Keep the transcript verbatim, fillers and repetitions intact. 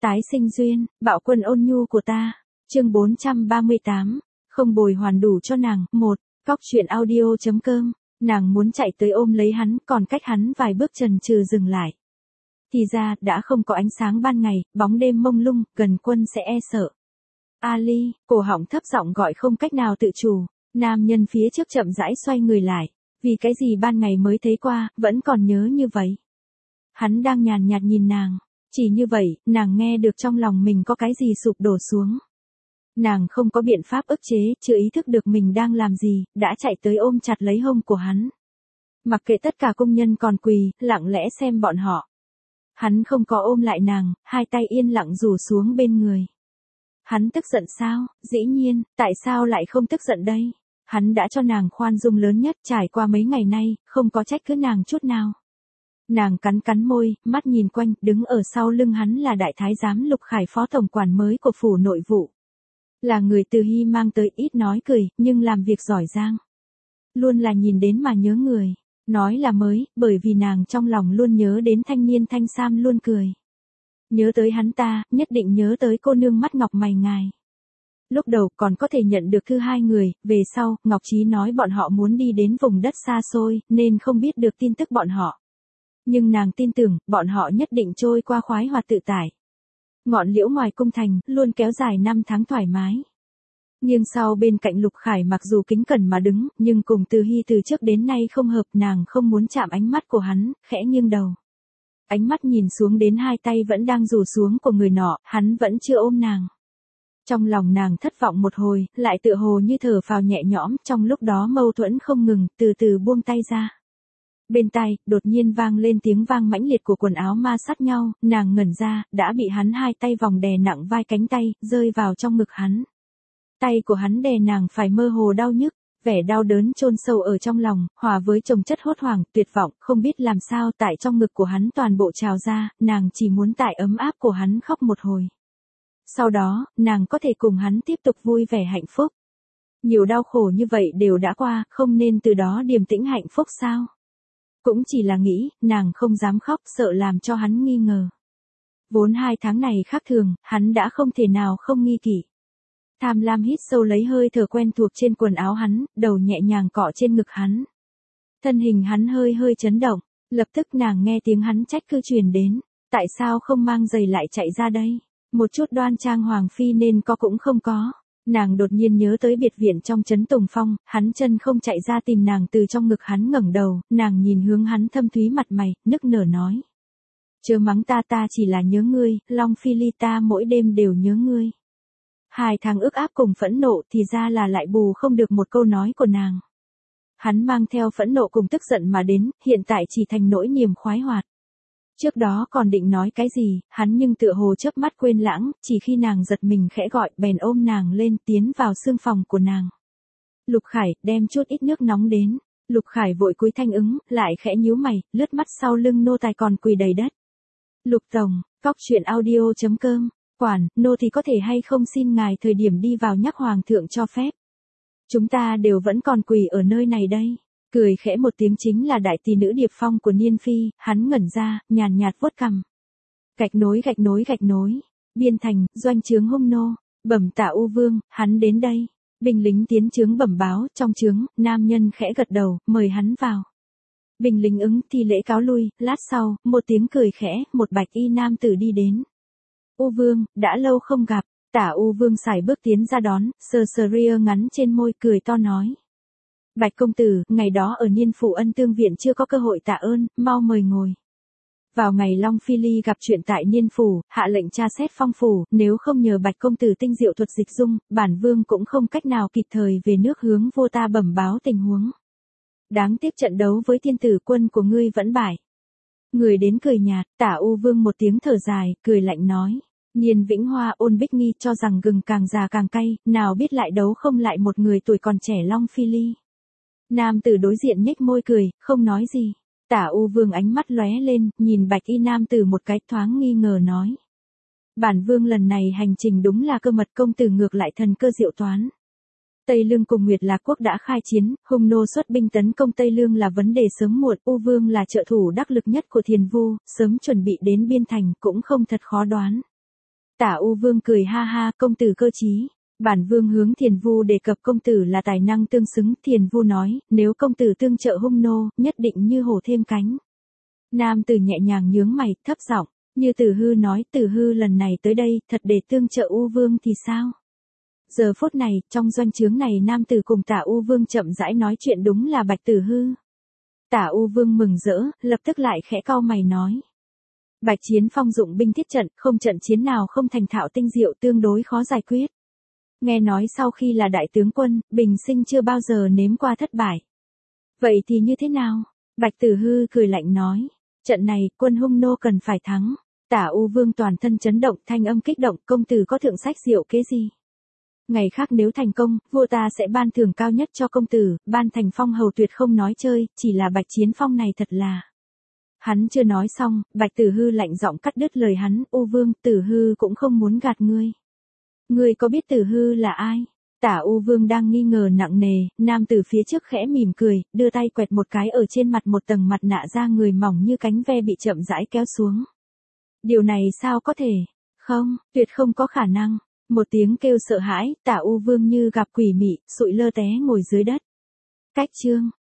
Tái sinh duyên, bạo quân ôn nhu của ta. Chương bốn trăm ba mươi tám, không bồi hoàn đủ cho nàng. Một, Cóc truyện audio chấm com. Nàng muốn chạy tới ôm lấy hắn, còn cách hắn vài bước chần chừ dừng lại. Thì ra, đã không có ánh sáng ban ngày, bóng đêm mông lung, gần quân sẽ e sợ. Ali, cổ họng thấp giọng gọi không cách nào tự chủ. Nam nhân phía trước chậm rãi xoay người lại. Vì cái gì ban ngày mới thấy qua, vẫn còn nhớ như vậy. Hắn đang nhàn nhạt nhìn nàng. Chỉ như vậy, nàng nghe được trong lòng mình có cái gì sụp đổ xuống. Nàng không có biện pháp ức chế, chưa ý thức được mình đang làm gì, đã chạy tới ôm chặt lấy hông của hắn. Mặc kệ tất cả công nhân còn quỳ, lặng lẽ xem bọn họ. Hắn không có ôm lại nàng, hai tay yên lặng rủ xuống bên người. Hắn tức giận sao? Dĩ nhiên, tại sao lại không tức giận đây? Hắn đã cho nàng khoan dung lớn nhất trải qua mấy ngày nay, không có trách cứ nàng chút nào. Nàng cắn cắn môi, mắt nhìn quanh, đứng ở sau lưng hắn là đại thái giám Lục Khải, phó tổng quản mới của phủ nội vụ. Là người Từ Hy mang tới, ít nói cười, nhưng làm việc giỏi giang. Luôn là nhìn đến mà nhớ người. Nói là mới, bởi vì nàng trong lòng luôn nhớ đến thanh niên thanh sam luôn cười. Nhớ tới hắn ta, nhất định nhớ tới cô nương mắt ngọc mày ngài. Lúc đầu còn có thể nhận được thư hai người, về sau, Ngọc Trí nói bọn họ muốn đi đến vùng đất xa xôi, nên không biết được tin tức bọn họ. Nhưng nàng tin tưởng, bọn họ nhất định trôi qua khoái hoạt tự tại. Ngọn liễu ngoài cung thành, luôn kéo dài năm tháng thoải mái. Nhưng sau bên cạnh Lục Khải mặc dù kính cẩn mà đứng, nhưng cùng Từ Hy từ trước đến nay không hợp, nàng không muốn chạm ánh mắt của hắn, khẽ nghiêng đầu. Ánh mắt nhìn xuống đến hai tay vẫn đang rủ xuống của người nọ, hắn vẫn chưa ôm nàng. Trong lòng nàng thất vọng một hồi, lại tựa hồ như thở phào nhẹ nhõm, trong lúc đó mâu thuẫn không ngừng, từ từ buông tay ra. Bên tai, đột nhiên vang lên tiếng vang mãnh liệt của quần áo ma sát nhau, nàng ngẩn ra, đã bị hắn hai tay vòng đè nặng vai cánh tay, rơi vào trong ngực hắn. Tay của hắn đè nàng phải mơ hồ đau nhức, vẻ đau đớn chôn sâu ở trong lòng, hòa với chồng chất hốt hoảng, tuyệt vọng, không biết làm sao tại trong ngực của hắn toàn bộ trào ra, nàng chỉ muốn tại ấm áp của hắn khóc một hồi. Sau đó, nàng có thể cùng hắn tiếp tục vui vẻ hạnh phúc. Nhiều đau khổ như vậy đều đã qua, không nên từ đó điềm tĩnh hạnh phúc sao? Cũng chỉ là nghĩ, nàng không dám khóc, sợ làm cho hắn nghi ngờ. Vốn hai tháng này khác thường, hắn đã không thể nào không nghi kỵ. Tham lam hít sâu lấy hơi thở quen thuộc trên quần áo hắn, đầu nhẹ nhàng cọ trên ngực hắn. Thân hình hắn hơi hơi chấn động, lập tức nàng nghe tiếng hắn trách cứ truyền đến. Tại sao không mang giày lại chạy ra đây? Một chút đoan trang hoàng phi nên có cũng không có. Nàng đột nhiên nhớ tới biệt viện trong trấn Tùng Phong, hắn chân không chạy ra tìm nàng, từ trong ngực hắn ngẩng đầu, nàng nhìn hướng hắn thâm thúy mặt mày, nức nở nói. Chớ mắng ta, ta chỉ là nhớ ngươi, Long Phi Ly, ta mỗi đêm đều nhớ ngươi. Hai tháng ức áp cùng phẫn nộ thì ra là lại bù không được một câu nói của nàng. Hắn mang theo phẫn nộ cùng tức giận mà đến, hiện tại chỉ thành nỗi niềm khoái hoạt. Trước đó còn định nói cái gì, hắn nhưng tựa hồ chớp mắt quên lãng, chỉ khi nàng giật mình khẽ gọi, bèn ôm nàng lên tiến vào sương phòng của nàng. Lục Khải, đem chút ít nước nóng đến. Lục Khải vội cúi thanh ứng, lại khẽ nhíu mày, lướt mắt sau lưng nô tài còn quỳ đầy đất. Lục tổng, Cóc truyện audio chấm com, quản, nô thì có thể hay không xin ngài thời điểm đi vào nhắc hoàng thượng cho phép. Chúng ta đều vẫn còn quỳ ở nơi này đây. Cười khẽ một tiếng chính là đại tỷ nữ Điệp Phong của Niên Phi, hắn ngẩn ra, nhàn nhạt vuốt cằm. Gạch nối gạch nối gạch nối, biên thành, doanh trướng hung nô, bẩm Tả U Vương, hắn đến đây. Binh lính tiến trướng bẩm báo, trong trướng, nam nhân khẽ gật đầu, mời hắn vào. Binh lính ứng thi lễ cáo lui, lát sau, một tiếng cười khẽ, một bạch y nam tử đi đến. U Vương, đã lâu không gặp. Tả U Vương sải bước tiến ra đón, sờ sờ ria ngắn trên môi, cười to nói. Bạch công tử, ngày đó ở Niên Phủ Ân Tương Viện chưa có cơ hội tạ ơn, mau mời ngồi. Vào ngày Long Phi Ly gặp chuyện tại Niên Phủ, hạ lệnh tra xét phong phủ, nếu không nhờ Bạch công tử tinh diệu thuật dịch dung, bản vương cũng không cách nào kịp thời về nước hướng vua ta bẩm báo tình huống. Đáng tiếc trận đấu với thiên tử quân của ngươi vẫn bại. Người đến cười nhạt, Tả U Vương một tiếng thở dài, cười lạnh nói. Niên Vĩnh Hoa ôn Bích Nghi cho rằng gừng càng già càng cay, nào biết lại đấu không lại một người tuổi còn trẻ Long Phi Ly. Nam tử đối diện nhếch môi cười, không nói gì. Tả U Vương ánh mắt lóe lên, nhìn bạch y nam tử một cái, thoáng nghi ngờ nói. Bản vương lần này hành trình đúng là cơ mật, công tử ngược lại thần cơ diệu toán. Tây Lương cùng Nguyệt Lạc Quốc đã khai chiến, hung nô xuất binh tấn công Tây Lương là vấn đề sớm muộn, U Vương là trợ thủ đắc lực nhất của Thiền Vu, sớm chuẩn bị đến biên thành cũng không thật khó đoán. Tả U Vương cười ha ha, công tử cơ trí. Bản vương hướng Thiền Vu đề cập công tử là tài năng tương xứng, Thiền Vu nói, nếu công tử tương trợ hung nô, nhất định như hổ thêm cánh. Nam tử nhẹ nhàng nhướng mày, thấp giọng, như Tử Hư nói, Tử Hư lần này tới đây, thật để tương trợ U Vương thì sao? Giờ phút này, trong doanh trướng này nam tử cùng Tả U Vương chậm rãi nói chuyện đúng là Bạch Tử Hư. Tả U Vương mừng rỡ, lập tức lại khẽ cau mày nói. Bạch Chiến Phong dụng binh thiết trận, không trận chiến nào không thành thạo tinh diệu, tương đối khó giải quyết. Nghe nói sau khi là đại tướng quân, bình sinh chưa bao giờ nếm qua thất bại. Vậy thì như thế nào? Bạch Tử Hư cười lạnh nói. Trận này, quân hung nô cần phải thắng. Tả U Vương toàn thân chấn động, thanh âm kích động, công tử có thượng sách diệu kế gì? Ngày khác nếu thành công, vua ta sẽ ban thưởng cao nhất cho công tử, ban thành phong hầu tuyệt không nói chơi, chỉ là Bạch Chiến Phong này thật là. Hắn chưa nói xong, Bạch Tử Hư lạnh giọng cắt đứt lời hắn, U Vương, Tử Hư cũng không muốn gạt ngươi. Ngươi có biết Tử Hư là ai? Tả U Vương đang nghi ngờ nặng nề, nam tử phía trước khẽ mỉm cười, đưa tay quẹt một cái ở trên mặt một tầng mặt nạ da người mỏng như cánh ve bị chậm rãi kéo xuống. Điều này sao có thể? Không, tuyệt không có khả năng. Một tiếng kêu sợ hãi, Tả U Vương như gặp quỷ mị, sụi lơ té ngồi dưới đất. Cách chương